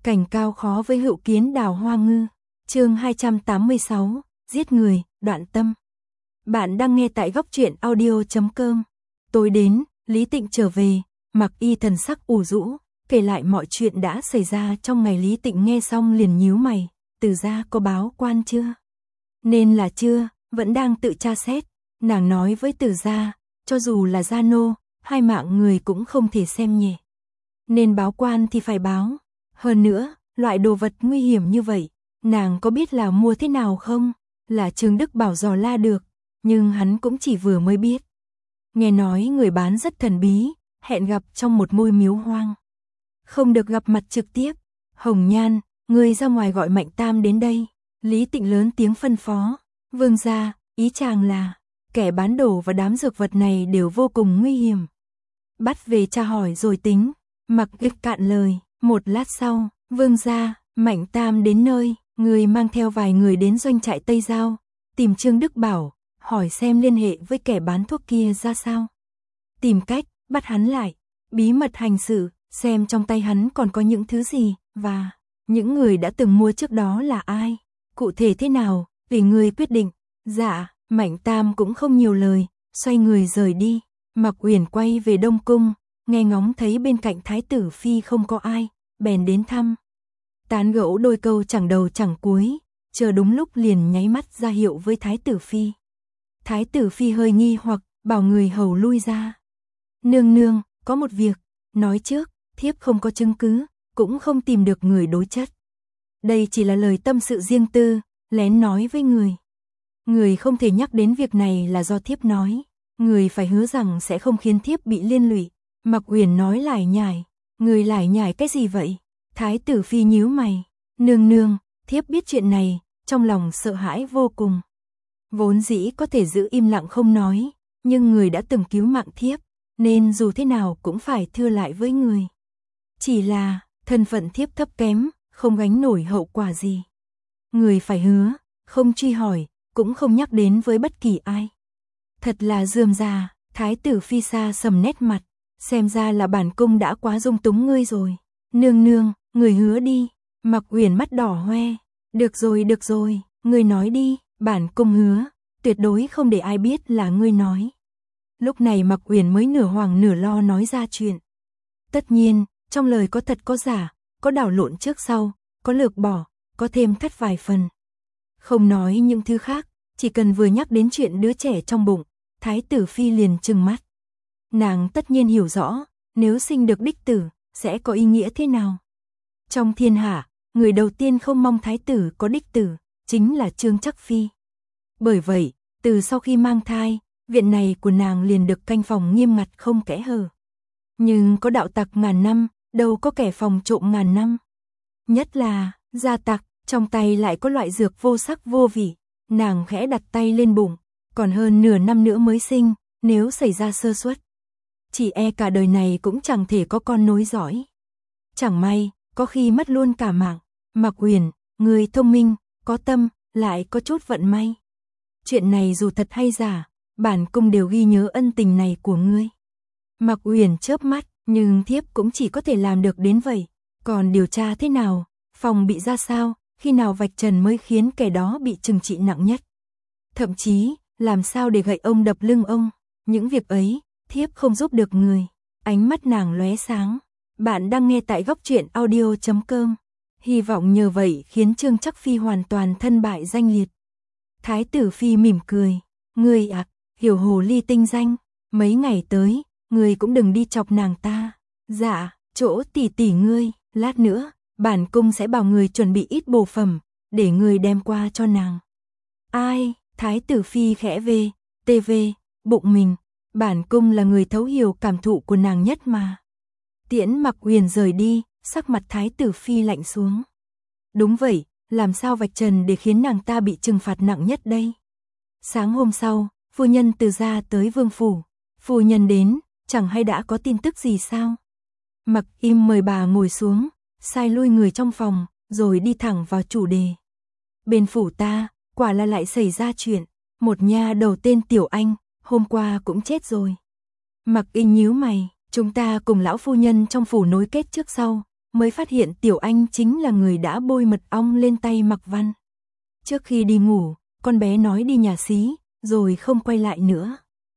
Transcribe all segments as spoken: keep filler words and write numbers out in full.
Cảnh cao khó với hữu kiến đào hoa ngư. Chương hai trăm tám mươi sáu, giết người, đoạn tâm. Bạn đang nghe tại góc truyện audio chấm com. Tối đến, Lý Tịnh trở về, mặc y thần sắc ủ rũ, kể lại mọi chuyện đã xảy ra trong ngày. Lý Tịnh nghe xong liền nhíu mày, Từ gia có báo quan chưa? Nên là chưa, vẫn đang tự tra xét. Nàng nói với Từ gia, cho dù là gia nô, hai mạng người cũng không thể xem nhẹ. Nên báo quan thì phải báo. Hơn nữa, loại đồ vật nguy hiểm như vậy, nàng có biết là mua thế nào không? Là Trương Đức Bảo dò la được, nhưng hắn cũng chỉ vừa mới biết. Nghe nói người bán rất thần bí, hẹn gặp trong một ngôi miếu hoang. Không được gặp mặt trực tiếp. Hồng Nhan, ngươi ra ngoài gọi Mạnh Tam đến đây. Lý Tịnh lớn tiếng phân phó. Vương gia, ý chàng là, kẻ bán đồ và đám dược vật này đều vô cùng nguy hiểm. Bắt về tra hỏi rồi tính. Mặc Ích cạn lời. Một lát sau, vương gia, Mạnh Tam đến nơi, người mang theo vài người đến doanh trại Tây Giao, tìm Trương Đức Bảo, hỏi xem liên hệ với kẻ bán thuốc kia ra sao. Tìm cách, bắt hắn lại, bí mật hành sự, xem trong tay hắn còn có những thứ gì, và những người đã từng mua trước đó là ai, cụ thể thế nào, vì người quyết định. Dạ, Mạnh Tam cũng không nhiều lời, xoay người rời đi. Mạc Uyển quay về Đông Cung, nghe ngóng thấy bên cạnh Thái tử Phi không có ai, bèn đến thăm. Tán gẫu đôi câu chẳng đầu chẳng cuối, chờ đúng lúc liền nháy mắt ra hiệu với Thái tử Phi. Thái tử Phi hơi nghi hoặc, bảo người hầu lui ra. Nương nương, có một việc, nói trước, thiếp không có chứng cứ, cũng không tìm được người đối chất. Đây chỉ là lời tâm sự riêng tư, lén nói với người. Người không thể nhắc đến việc này là do thiếp nói, người phải hứa rằng sẽ không khiến thiếp bị liên lụy. Mạc Uyển nói lải nhải, người lải nhải cái gì vậy? Thái tử Phi nhíu mày, nương nương, thiếp biết chuyện này, trong lòng sợ hãi vô cùng. Vốn dĩ có thể giữ im lặng không nói, nhưng người đã từng cứu mạng thiếp, nên dù thế nào cũng phải thưa lại với người. Chỉ là, thân phận thiếp thấp kém, không gánh nổi hậu quả gì. Người phải hứa, không truy hỏi, cũng không nhắc đến với bất kỳ ai. Thật là rườm rà. Thái tử Phi xa sầm nét mặt, xem ra là bản cung đã quá dung túng ngươi rồi. Nương nương, người hứa đi. Mạc Uyển mắt đỏ hoe. Được rồi, được rồi, ngươi nói đi, bản cung hứa, tuyệt đối không để ai biết là ngươi nói. Lúc này Mạc Uyển mới nửa hoảng nửa lo nói ra chuyện. Tất nhiên, trong lời có thật có giả, có đảo lộn trước sau, có lược bỏ, có thêm thắt vài phần. Không nói những thứ khác, chỉ cần vừa nhắc đến chuyện đứa trẻ trong bụng, Thái tử Phi liền trừng mắt. Nàng tất nhiên hiểu rõ, nếu sinh được đích tử, sẽ có ý nghĩa thế nào. Trong thiên hạ, người đầu tiên không mong thái tử có đích tử, chính là Trương Trắc Phi. Bởi vậy, từ sau khi mang thai, viện này của nàng liền được canh phòng nghiêm ngặt không kẽ hở. Nhưng có đạo tặc ngàn năm, đâu có kẻ phòng trộm ngàn năm. Nhất là, gia tặc, trong tay lại có loại dược vô sắc vô vị, nàng khẽ đặt tay lên bụng. Còn hơn nửa năm nữa mới sinh, nếu xảy ra sơ suất, chỉ e cả đời này cũng chẳng thể có con nối dõi. Chẳng may, có khi mất luôn cả mạng. Mạc Uyển, người thông minh, có tâm, lại có chút vận may. Chuyện này dù thật hay giả, bản cung đều ghi nhớ ân tình này của ngươi. Mạc Uyển chớp mắt, nhưng thiếp cũng chỉ có thể làm được đến vậy. Còn điều tra thế nào, phòng bị ra sao, khi nào vạch trần mới khiến kẻ đó bị trừng trị nặng nhất. Thậm chí, làm sao để gậy ông đập lưng ông, những việc ấy, thiếp không giúp được người. Ánh mắt nàng lóe sáng. Bạn đang nghe tại góc truyện audio chấm com. Hy vọng nhờ vậy khiến Trương Trắc Phi hoàn toàn thân bại danh liệt. Thái tử Phi mỉm cười. Ngươi ạ, à, hiểu hồ ly tinh danh. Mấy ngày tới, ngươi cũng đừng đi chọc nàng ta. Dạ, chỗ tỷ tỷ ngươi, lát nữa, bản cung sẽ bảo người chuẩn bị ít bổ phẩm, để ngươi đem qua cho nàng. Ai? Thái tử Phi khẽ về, tê vê, bụng mình, bản cung là người thấu hiểu cảm thụ của nàng nhất mà. Tiễn Mạc Uyển rời đi, sắc mặt Thái tử Phi lạnh xuống. Đúng vậy, làm sao vạch trần để khiến nàng ta bị trừng phạt nặng nhất đây? Sáng hôm sau, phu nhân Từ gia tới vương phủ. Phu nhân đến, chẳng hay đã có tin tức gì sao? Mặc Im mời bà ngồi xuống, sai lui người trong phòng, rồi đi thẳng vào chủ đề. Bên phủ ta, quả là lại xảy ra chuyện, một nha đầu tên Tiểu Anh, hôm qua cũng chết rồi. Mặc Inh nhíu mày, chúng ta cùng lão phu nhân trong phủ nối kết trước sau, mới phát hiện Tiểu Anh chính là người đã bôi mật ong lên tay Mạc Văn. Trước khi đi ngủ, con bé nói đi nhà xí, rồi không quay lại nữa.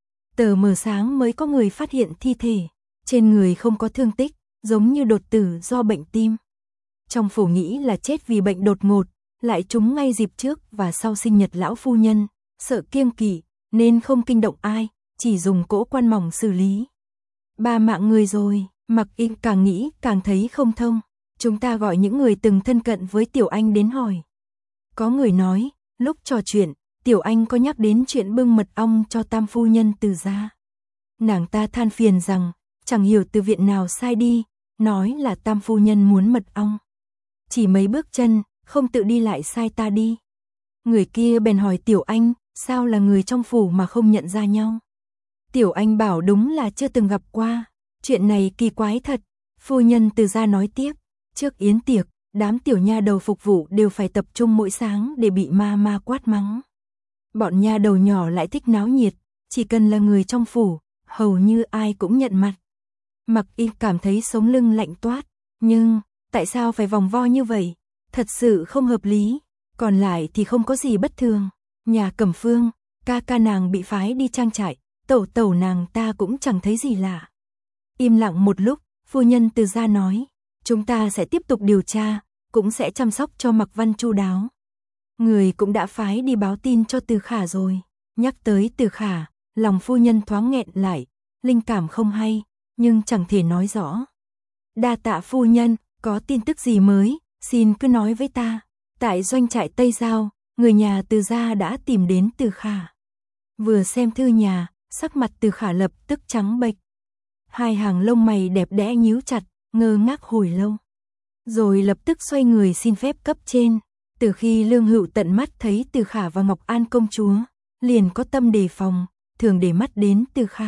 Tờ mờ sáng mới có người phát hiện thi thể, trên người không có thương tích, giống như đột tử do bệnh tim. Trong phủ nghĩ là chết vì bệnh đột ngột, lại trúng ngay dịp trước và sau sinh nhật lão phu nhân, sợ kiêng kỵ nên không kinh động ai, chỉ dùng cỗ quan mỏng xử lý. Ba mạng người rồi, Mạc Y càng nghĩ càng thấy không thông. Chúng ta gọi những người từng thân cận với Tiểu Anh đến hỏi. Có người nói, lúc trò chuyện, Tiểu Anh có nhắc đến chuyện bưng mật ong cho tam phu nhân Từ gia. Nàng ta than phiền rằng, chẳng hiểu từ viện nào sai đi, nói là tam phu nhân muốn mật ong. Chỉ mấy bước chân, không tự đi lại sai ta đi. Người kia bèn hỏi Tiểu Anh, sao là người trong phủ mà không nhận ra nhau? Tiểu Anh bảo đúng là chưa từng gặp qua, chuyện này kỳ quái thật. Phu nhân Từ gia nói tiếp, trước yến tiệc, đám tiểu nha đầu phục vụ đều phải tập trung mỗi sáng để bị ma ma quát mắng. Bọn nha đầu nhỏ lại thích náo nhiệt, chỉ cần là người trong phủ, hầu như ai cũng nhận mặt. Mạc Y cảm thấy sống lưng lạnh toát, nhưng tại sao phải vòng vo như vậy? Thật sự không hợp lý. Còn lại thì không có gì bất thường. Nhà Cẩm Phương, ca ca nàng bị phái đi trang trại, tẩu tẩu nàng ta cũng chẳng thấy gì lạ. Im lặng một lúc, phu nhân Từ gia nói, chúng ta sẽ tiếp tục điều tra, cũng sẽ chăm sóc cho Mạc Văn chu đáo. Người cũng đã phái đi báo tin cho Từ Khả rồi. Nhắc tới Từ Khả, lòng phu nhân thoáng nghẹn lại, linh cảm không hay, nhưng chẳng thể nói rõ. Đa tạ phu nhân, có tin tức gì mới, xin cứ nói với ta. Tại doanh trại Tây Giao, người nhà Từ gia đã tìm đến Từ Khả. Vừa xem thư nhà, sắc mặt Từ Khả lập tức trắng bệch. Hai hàng lông mày đẹp đẽ nhíu chặt, ngơ ngác hồi lâu. Rồi lập tức xoay người xin phép cấp trên. Từ khi Lương Hữu tận mắt thấy Từ Khả và Ngọc An công chúa, liền có tâm đề phòng, thường để mắt đến Từ Khả.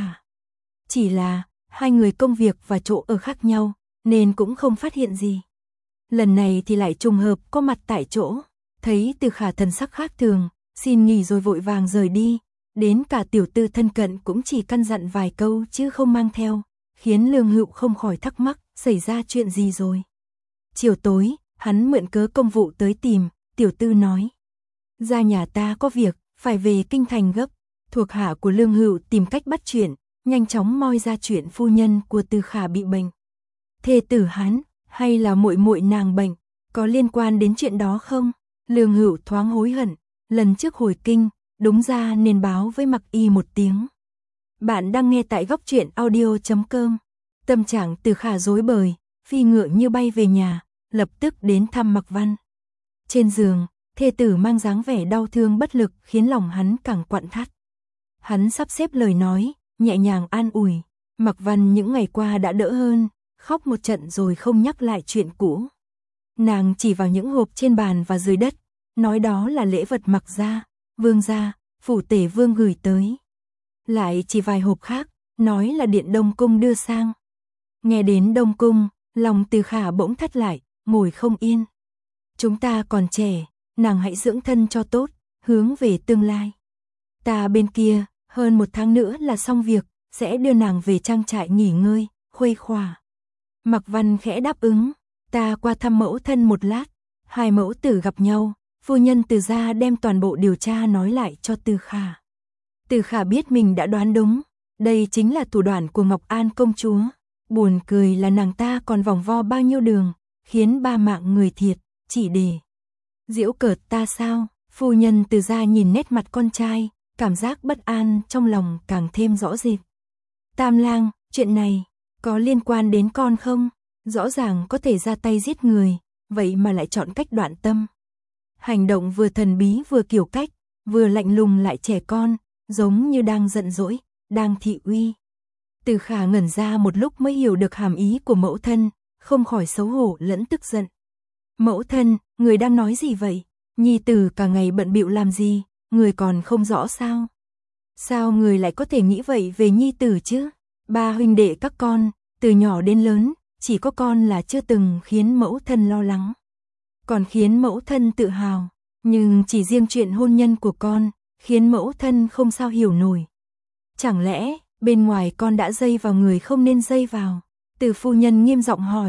Chỉ là, hai người công việc và chỗ ở khác nhau, nên cũng không phát hiện gì. Lần này thì lại trùng hợp có mặt tại chỗ, thấy Từ Khả thần sắc khác thường, xin nghỉ rồi vội vàng rời đi, đến cả tiểu tư thân cận cũng chỉ căn dặn vài câu chứ không mang theo, khiến Lương Hữu không khỏi thắc mắc, xảy ra chuyện gì rồi. Chiều tối, hắn mượn cớ công vụ tới tìm, tiểu tư nói, ra nhà ta có việc, phải về kinh thành gấp. Thuộc hạ của Lương Hữu tìm cách bắt chuyện, nhanh chóng moi ra chuyện phu nhân của Từ Khả bị bệnh. Thê tử hắn, hay là muội muội nàng bệnh, có liên quan đến chuyện đó không? Lương Hữu thoáng hối hận, lần trước hồi kinh, đúng ra nên báo với Mạc Y một tiếng. Bạn đang nghe tại góc truyện audio chấm com. Tâm trạng Từ Khả rối bời, phi ngựa như bay về nhà, lập tức đến thăm Mạc Văn. Trên giường, thê tử mang dáng vẻ đau thương bất lực khiến lòng hắn càng quặn thắt. Hắn sắp xếp lời nói, nhẹ nhàng an ủi. Mạc Văn những ngày qua đã đỡ hơn, khóc một trận rồi không nhắc lại chuyện cũ. Nàng chỉ vào những hộp trên bàn và dưới đất, nói đó là lễ vật Mạc gia, Vương gia, phủ tể vương gửi tới. Lại chỉ vài hộp khác, nói là Điện Đông Cung đưa sang. Nghe đến Đông Cung, lòng Từ Khả bỗng thắt lại, ngồi không yên. Chúng ta còn trẻ, nàng hãy dưỡng thân cho tốt, hướng về tương lai. Ta bên kia, hơn một tháng nữa là xong việc, sẽ đưa nàng về trang trại nghỉ ngơi, khuây khỏa. Mạc Văn khẽ đáp ứng, ta qua thăm mẫu thân một lát. Hai mẫu tử gặp nhau, phu nhân Từ gia đem toàn bộ điều tra nói lại cho Từ Khả. Từ Khả biết mình đã đoán đúng, đây chính là thủ đoạn của Ngọc An công chúa. Buồn cười là nàng ta còn vòng vo bao nhiêu đường, khiến ba mạng người thiệt, chỉ để giễu cợt ta sao? Phu nhân Từ gia nhìn nét mặt con trai, cảm giác bất an trong lòng càng thêm rõ rệt. Tam lang, chuyện này có liên quan đến con không? Rõ ràng có thể ra tay giết người, vậy mà lại chọn cách đoạn tâm. Hành động vừa thần bí vừa kiểu cách, vừa lạnh lùng lại trẻ con, giống như đang giận dỗi, đang thị uy. Từ Khả ngẩn ra một lúc mới hiểu được hàm ý của mẫu thân, không khỏi xấu hổ lẫn tức giận. Mẫu thân, người đang nói gì vậy? Nhi tử cả ngày bận bịu làm gì, người còn không rõ sao? Sao người lại có thể nghĩ vậy về nhi tử chứ? Ba huynh đệ các con, từ nhỏ đến lớn, chỉ có con là chưa từng khiến mẫu thân lo lắng. Còn khiến mẫu thân tự hào, nhưng chỉ riêng chuyện hôn nhân của con, khiến mẫu thân không sao hiểu nổi. Chẳng lẽ, bên ngoài con đã dây vào người không nên dây vào? Từ phu nhân nghiêm giọng hỏi,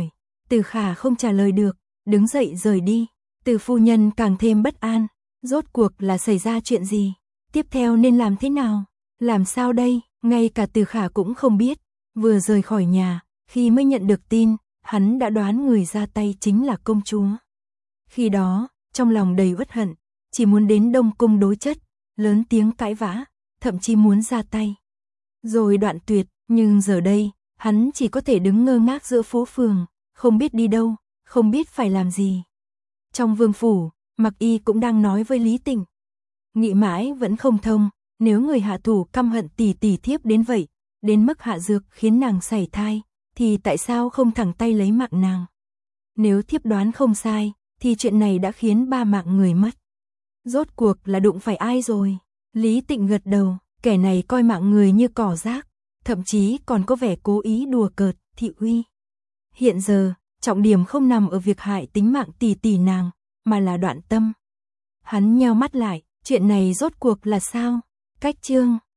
Từ Khả không trả lời được, đứng dậy rời đi. Từ phu nhân càng thêm bất an, rốt cuộc là xảy ra chuyện gì? Tiếp theo nên làm thế nào? Làm sao đây? Ngay cả Từ Khả cũng không biết. Vừa rời khỏi nhà, khi mới nhận được tin, hắn đã đoán người ra tay chính là công chúa. Khi đó, trong lòng đầy uất hận, chỉ muốn đến Đông Cung đối chất, lớn tiếng cãi vã, thậm chí muốn ra tay. Rồi đoạn tuyệt, nhưng giờ đây, hắn chỉ có thể đứng ngơ ngác giữa phố phường, không biết đi đâu, không biết phải làm gì. Trong vương phủ, Mặc Y cũng đang nói với Lý Tịnh. Nghĩ mãi vẫn không thông, nếu người hạ thủ căm hận tỷ tỷ thiếp đến vậy, đến mức hạ dược khiến nàng sảy thai, thì tại sao không thẳng tay lấy mạng nàng? Nếu thiếp đoán không sai, thì chuyện này đã khiến ba mạng người mất. Rốt cuộc là đụng phải ai rồi? Lý Tịnh gật đầu, kẻ này coi mạng người như cỏ rác, thậm chí còn có vẻ cố ý đùa cợt, thị uy. Hiện giờ, trọng điểm không nằm ở việc hại tính mạng tỷ tỷ nàng, mà là Đoạn Tâm. Hắn nheo mắt lại, chuyện này rốt cuộc là sao? Cách chương